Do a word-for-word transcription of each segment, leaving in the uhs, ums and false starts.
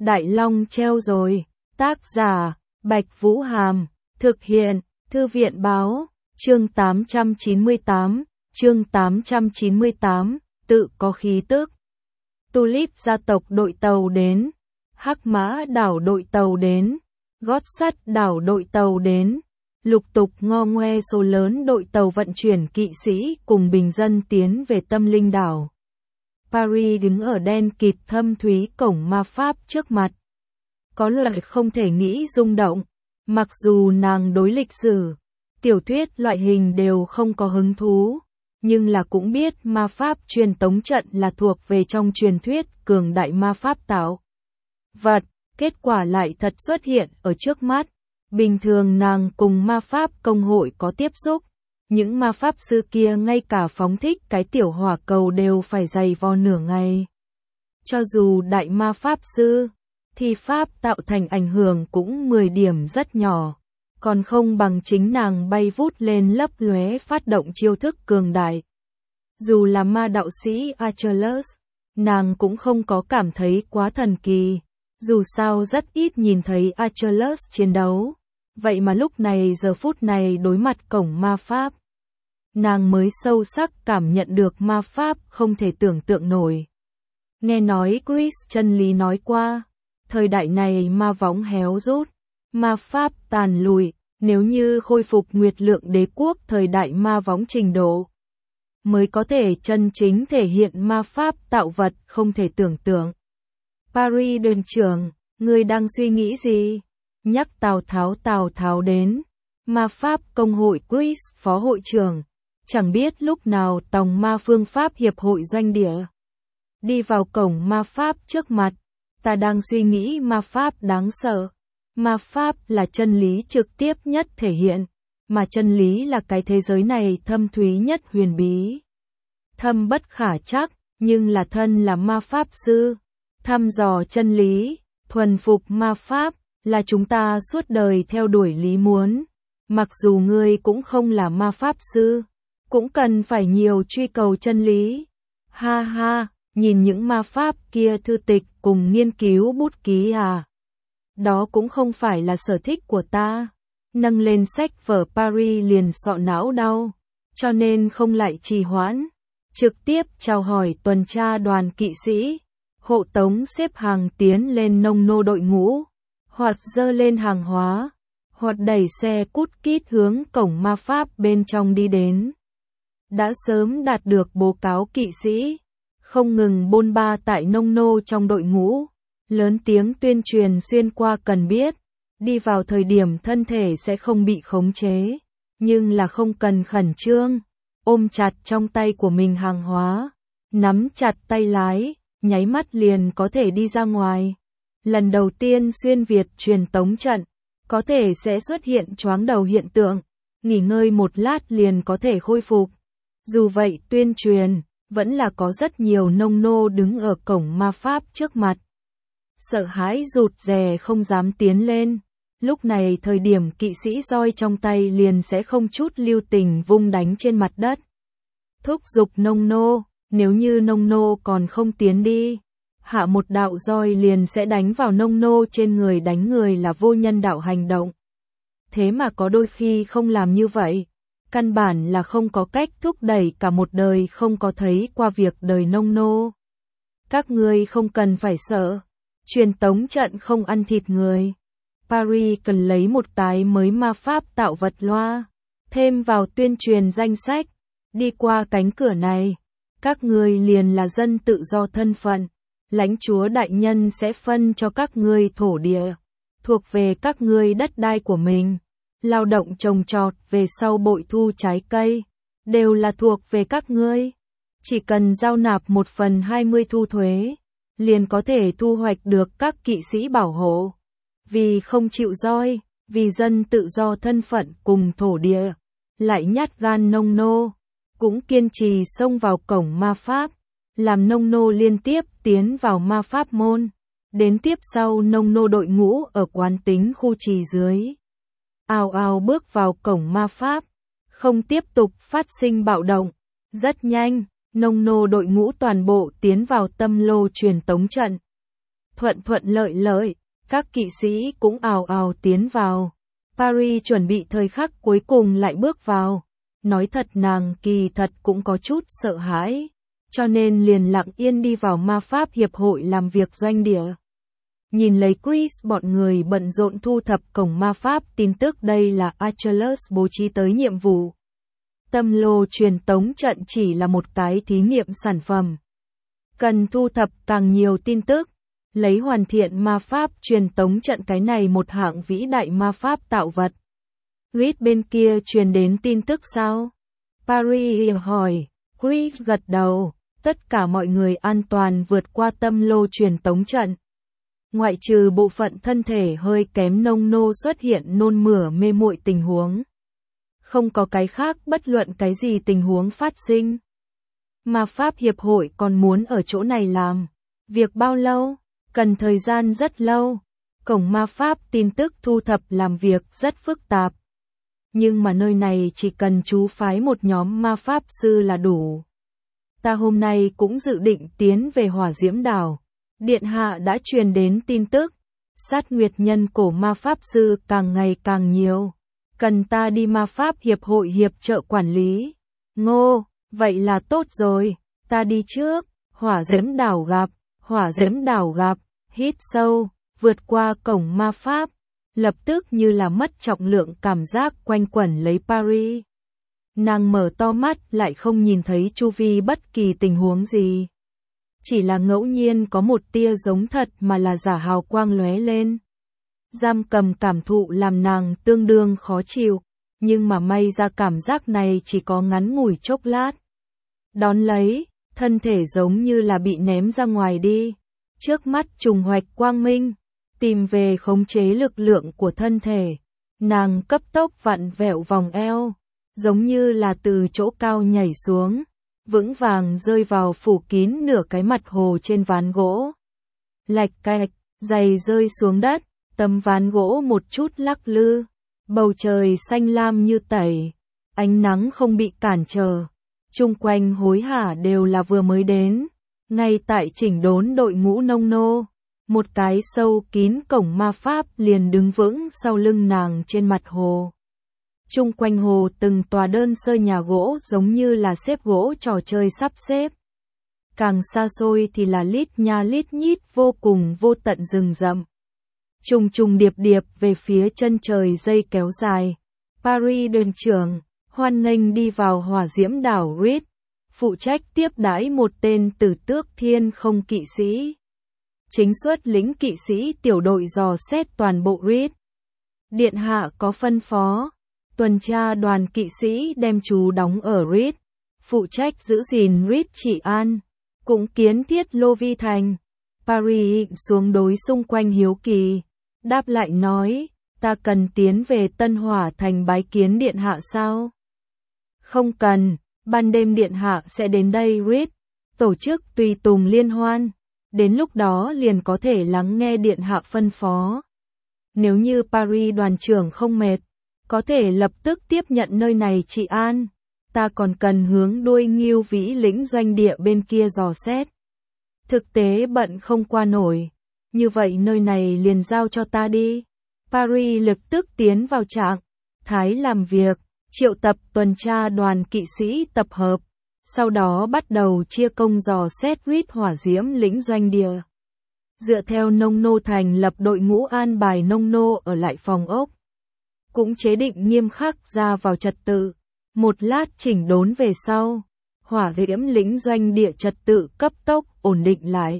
Đại Long treo rồi. Tác giả, Bạch Vũ Hàm. Thực hiện, Thư viện Báo. Chương tám trăm chín mươi tám. Chương tám trăm chín mươi tám. Tự có khí tức. Tulip gia tộc đội tàu đến. Hắc Mã đảo đội tàu đến. Gót sắt đảo đội tàu đến. Lục tục ngo ngoe số lớn đội tàu vận chuyển kỵ sĩ cùng bình dân tiến về tâm linh đảo. Paris đứng ở đen kịt thâm thúy cổng ma pháp trước mặt. Có loại không thể nghĩ rung động. Mặc dù nàng đối lịch sử, tiểu thuyết loại hình đều không có hứng thú, nhưng là cũng biết ma pháp truyền tống trận là thuộc về trong truyền thuyết cường đại ma pháp tạo vật. Kết quả lại thật xuất hiện ở trước mắt. Bình thường nàng cùng ma pháp công hội có tiếp xúc. Những ma pháp sư kia ngay cả phóng thích cái tiểu hỏa cầu đều phải giày vò nửa ngày. Cho dù đại ma pháp sư, thì pháp tạo thành ảnh hưởng cũng mười điểm rất nhỏ. Còn không bằng chính nàng bay vút lên lấp lóe phát động chiêu thức cường đại. Dù là ma đạo sĩ Achilles, nàng cũng không có cảm thấy quá thần kỳ. Dù sao rất ít nhìn thấy Achilles chiến đấu. Vậy mà lúc này giờ phút này đối mặt cổng ma pháp, nàng mới sâu sắc cảm nhận được ma pháp không thể tưởng tượng nổi. Nghe nói Chris chân lý nói qua, thời đại này ma võng héo rút, ma pháp tàn lùi, nếu như khôi phục Nguyệt Lượng Đế quốc thời đại ma võng trình độ, mới có thể chân chính thể hiện ma pháp tạo vật không thể tưởng tượng. Paris đơn trưởng, ngươi đang suy nghĩ gì? Nhắc Tào Tháo Tào Tháo đến. Ma pháp công hội Chris phó hội trưởng. Chẳng biết lúc nào tòng ma phương pháp hiệp hội doanh địa. Đi vào cổng ma pháp trước mặt. Ta đang suy nghĩ ma pháp đáng sợ. Ma pháp là chân lý trực tiếp nhất thể hiện. Mà chân lý là cái thế giới này thâm thúy nhất huyền bí. Thâm bất khả chắc, nhưng là thân là ma pháp sư. Thăm dò chân lý, thuần phục ma pháp, là chúng ta suốt đời theo đuổi lý muốn. Mặc dù ngươi cũng không là ma pháp sư, cũng cần phải nhiều truy cầu chân lý. Ha ha, nhìn những ma pháp kia thư tịch cùng nghiên cứu bút ký à. Đó cũng không phải là sở thích của ta. Nâng lên sách vở Paris liền sọ não đau, cho nên không lại trì hoãn. Trực tiếp chào hỏi tuần tra đoàn kỵ sĩ, hộ tống xếp hàng tiến lên nông nô đội ngũ, hoặc dơ lên hàng hóa, hoặc đẩy xe cút kít hướng cổng ma pháp bên trong đi đến. Đã sớm đạt được báo cáo kỵ sĩ, không ngừng bôn ba tại nông nô trong đội ngũ, lớn tiếng tuyên truyền xuyên qua cần biết, đi vào thời điểm thân thể sẽ không bị khống chế, nhưng là không cần khẩn trương, ôm chặt trong tay của mình hàng hóa, nắm chặt tay lái, nháy mắt liền có thể đi ra ngoài. Lần đầu tiên xuyên Việt truyền tống trận, có thể sẽ xuất hiện choáng đầu hiện tượng, nghỉ ngơi một lát liền có thể khôi phục. Dù vậy tuyên truyền, vẫn là có rất nhiều nông nô đứng ở cổng ma pháp trước mặt. Sợ hãi rụt rè không dám tiến lên. Lúc này thời điểm kỵ sĩ roi trong tay liền sẽ không chút lưu tình vung đánh trên mặt đất. Thúc giục nông nô, nếu như nông nô còn không tiến đi, hạ một đạo roi liền sẽ đánh vào nông nô trên người, đánh người là vô nhân đạo hành động. Thế mà có đôi khi không làm như vậy, căn bản là không có cách thúc đẩy cả một đời không có thấy qua việc đời nông nô. Các ngươi không cần phải sợ, truyền tống trận không ăn thịt người. Paris cần lấy một cái mới ma pháp tạo vật loa, thêm vào tuyên truyền danh sách, đi qua cánh cửa này, các ngươi liền là dân tự do thân phận. Lãnh chúa đại nhân sẽ phân cho các ngươi thổ địa, thuộc về các ngươi đất đai của mình. Lao động trồng trọt về sau bội thu trái cây, đều là thuộc về các ngươi. Chỉ cần giao nạp một phần hai mươi thu thuế, liền có thể thu hoạch được các kỵ sĩ bảo hộ. Vì không chịu roi, vì dân tự do thân phận cùng thổ địa, lại nhát gan nông nô, cũng kiên trì xông vào cổng ma pháp. Làm nông nô liên tiếp tiến vào ma pháp môn, đến tiếp sau nông nô đội ngũ ở quán tính khu trì dưới. Ào ào bước vào cổng ma pháp, không tiếp tục phát sinh bạo động. Rất nhanh, nông nô đội ngũ toàn bộ tiến vào tâm lô truyền tống trận. thuận thuận lợi lợi, các kỵ sĩ cũng ào ào tiến vào. Paris chuẩn bị thời khắc cuối cùng lại bước vào. Nói thật nàng kỳ thật cũng có chút sợ hãi, cho nên liền lặng yên đi vào ma pháp hiệp hội làm việc doanh địa. Nhìn lấy Chris bọn người bận rộn thu thập cổng ma pháp tin tức đây là Achilles bố trí tới nhiệm vụ. Tâm lô truyền tống trận chỉ là một cái thí nghiệm sản phẩm. Cần thu thập càng nhiều tin tức, lấy hoàn thiện ma pháp truyền tống trận cái này một hạng vĩ đại ma pháp tạo vật. Reed bên kia truyền đến tin tức sao? Paris hỏi, Chris gật đầu, tất cả mọi người an toàn vượt qua tâm lô truyền tống trận. Ngoại trừ bộ phận thân thể hơi kém nông nô xuất hiện nôn mửa mê muội tình huống. Không có cái khác bất luận cái gì tình huống phát sinh. Ma pháp hiệp hội còn muốn ở chỗ này làm. Việc bao lâu? Cần thời gian rất lâu. Cổng ma pháp tin tức thu thập làm việc rất phức tạp. Nhưng mà nơi này chỉ cần chú phái một nhóm ma pháp sư là đủ. Ta hôm nay cũng dự định tiến về Hỏa Diễm Đảo. Điện hạ đã truyền đến tin tức. Sát nguyệt nhân cổ ma pháp sư càng ngày càng nhiều. Cần ta đi ma pháp hiệp hội hiệp trợ quản lý. Ngô, vậy là tốt rồi. Ta đi trước. Hỏa Diễm Đảo gặp. Hỏa Diễm Đảo gặp. Hít sâu. Vượt qua cổng ma pháp. Lập tức như là mất trọng lượng cảm giác quanh quẩn lấy Paris. Nàng mở to mắt lại không nhìn thấy chu vi bất kỳ tình huống gì. Chỉ là ngẫu nhiên có một tia giống thật mà là giả hào quang lóe lên. Giam cầm cảm thụ làm nàng tương đương khó chịu, nhưng mà may ra cảm giác này chỉ có ngắn ngủi chốc lát. Đón lấy, thân thể giống như là bị ném ra ngoài đi. Trước mắt trùng hoạch quang minh, tìm về khống chế lực lượng của thân thể. Nàng cấp tốc vặn vẹo vòng eo, giống như là từ chỗ cao nhảy xuống, vững vàng rơi vào phủ kín nửa cái mặt hồ trên ván gỗ. Lạch cạch, giày rơi xuống đất, tấm ván gỗ một chút lắc lư, bầu trời xanh lam như tẩy, ánh nắng không bị cản trở, chung quanh hối hả đều là vừa mới đến, ngay tại chỉnh đốn đội ngũ nông nô, một cái sâu kín cổng ma pháp liền đứng vững sau lưng nàng trên mặt hồ. Chung quanh hồ từng tòa đơn sơ nhà gỗ giống như là xếp gỗ trò chơi sắp xếp. Càng xa xôi thì là lít nha lít nhít vô cùng vô tận rừng rậm. Trùng trùng điệp điệp về phía chân trời dây kéo dài. Paris đường trưởng, hoan nghênh đi vào Hỏa Diễm Đảo Reed, phụ trách tiếp đãi một tên tử tước thiên không kỵ sĩ. Chính xuất lĩnh kỵ sĩ tiểu đội dò xét toàn bộ Reed. Điện hạ có phân phó. Tuần tra đoàn kỵ sĩ đem chú đóng ở Reed, phụ trách giữ gìn Reed trị an, cũng kiến thiết Lô Vi Thành. Paris xuống đối xung quanh hiếu kỳ, đáp lại nói, ta cần tiến về Tân Hỏa Thành bái kiến điện hạ sao? Không cần, ban đêm điện hạ sẽ đến đây Reed, tổ chức tùy tùng liên hoan, đến lúc đó liền có thể lắng nghe điện hạ phân phó. Nếu như Paris đoàn trưởng không mệt, có thể lập tức tiếp nhận nơi này trị an, ta còn cần hướng đuôi Ngưu Vĩ lĩnh doanh địa bên kia dò xét. Thực tế bận không qua nổi, như vậy nơi này liền giao cho ta đi. Paris lập tức tiến vào trạng thái làm việc, triệu tập tuần tra đoàn kỵ sĩ tập hợp, sau đó bắt đầu chia công dò xét Reed Hỏa Diễm lĩnh doanh địa. Dựa theo nông nô thành lập đội ngũ an bài nông nô ở lại phòng ốc. Cũng chế định nghiêm khắc ra vào trật tự. Một lát chỉnh đốn về sau, Hỏa Diễm lĩnh doanh địa trật tự cấp tốc ổn định lại.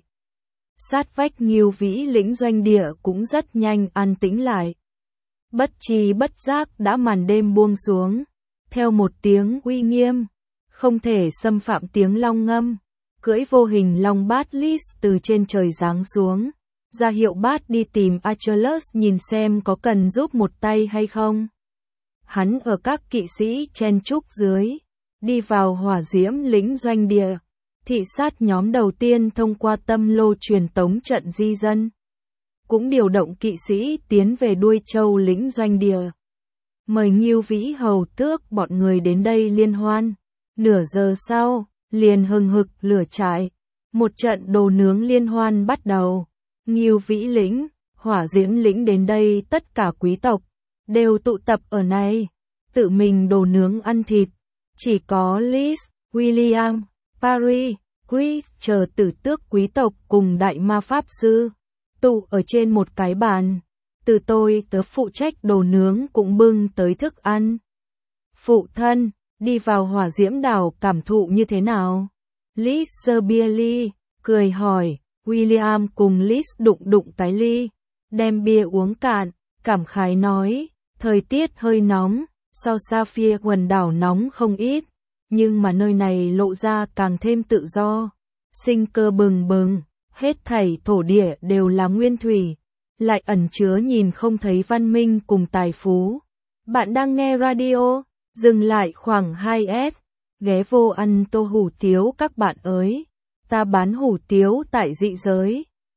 Sát vách Ngưu Vĩ lĩnh doanh địa cũng rất nhanh an tĩnh lại. Bất tri bất giác đã màn đêm buông xuống, theo một tiếng uy nghiêm, không thể xâm phạm tiếng long ngâm, cưỡi vô hình long bát Lis từ trên trời giáng xuống. Ra hiệu bát đi tìm Achilles nhìn xem có cần giúp một tay hay không. Hắn ở các kỵ sĩ chen chúc dưới, đi vào Hỏa Diễm lĩnh doanh địa, thị sát nhóm đầu tiên thông qua tâm lô truyền tống trận di dân. Cũng điều động kỵ sĩ tiến về đuôi châu lĩnh doanh địa. Mời Ngưu Vĩ hầu tước bọn người đến đây liên hoan. Nửa giờ sau, liền hừng hực lửa trại. Một trận đồ nướng liên hoan bắt đầu. Ngưu Vĩ lĩnh, Hỏa Diễm lĩnh đến đây tất cả quý tộc đều tụ tập ở này, tự mình đồ nướng ăn thịt. Chỉ có Liz, William, Paris, Chris chờ tử tước quý tộc cùng đại ma pháp sư tụ ở trên một cái bàn. Từ tôi tớ phụ trách đồ nướng cũng bưng tới thức ăn. Phụ thân, đi vào Hỏa Diễm đảo cảm thụ như thế nào? Liz giơ bia ly, cười hỏi. William cùng Liz đụng đụng cái ly, đem bia uống cạn, cảm khái nói, thời tiết hơi nóng, so Sapphire quần đảo nóng không ít, nhưng mà nơi này lộ ra càng thêm tự do, sinh cơ bừng bừng, hết thảy thổ địa đều là nguyên thủy, lại ẩn chứa nhìn không thấy văn minh cùng tài phú. Bạn đang nghe radio, dừng lại khoảng hai S, ghé vô ăn tô hủ tiếu các bạn ơi, ta bán hủ tiếu tại dị giới.